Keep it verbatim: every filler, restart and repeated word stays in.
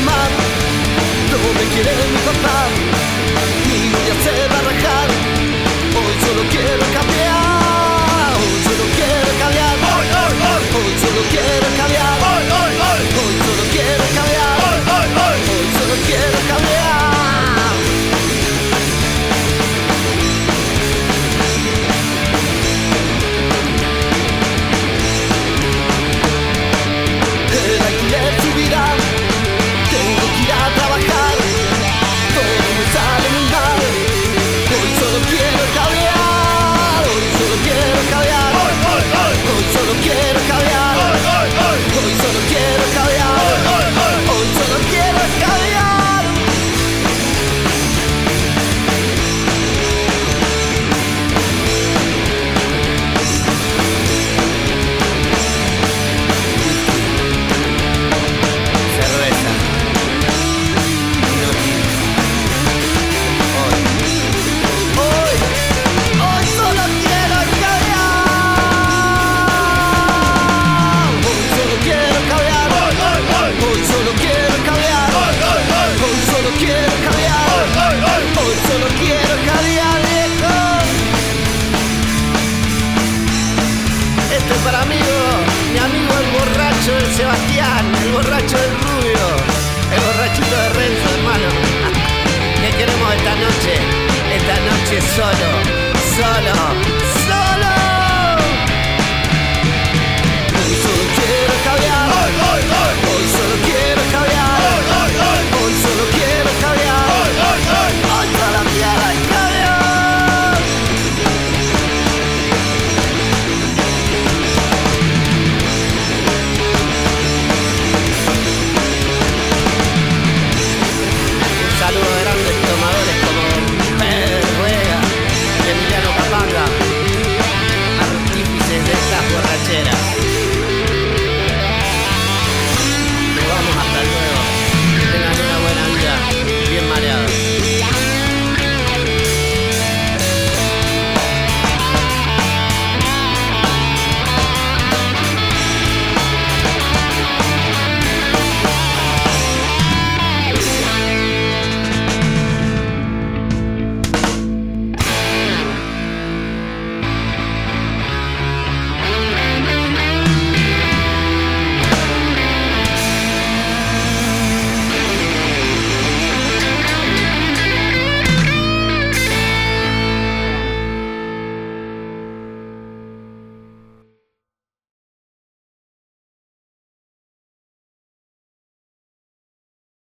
mamá, no me quiere mi papá, mi novia se va a rajar. Hoy solo quiero cambiar, hoy solo quiero cambiar, hoy, hoy, hoy, hoy solo quiero cambiar, hoy, hoy, hoy, hoy solo quiero cambiar, hoy, hoy, hoy, hoy solo quiero cambiar. El alquiler subirá, tengo que ir a trabajar, todo me sale muy mal. Hoy solo quiero cambiar, hoy solo quiero cambiar, hoy, hoy, hoy, hoy solo quiero cambiar, hoy, hoy, hoy, hoy solo quiero cambiar, hoy, hoy, hoy, hoy solo quiero cambiar. Cerveza, vino tinto. Hoy, hoy, hoy solo quiero cambiar. Hoy solo quiero cambiar. Hoy, hoy, hoy, hoy solo quiero cambiar. Hoy, hoy, hoy, hoy solo quiero cambiar. Hoy, hoy, hoy, hoy solo quiero cambiar, viejo. Esto es para amigo, mi amigo el borracho de Sebastián, el borracho del Rubio, el borrachito de Renzo, hermano. ¿Qué queremos esta noche? Esta noche solo.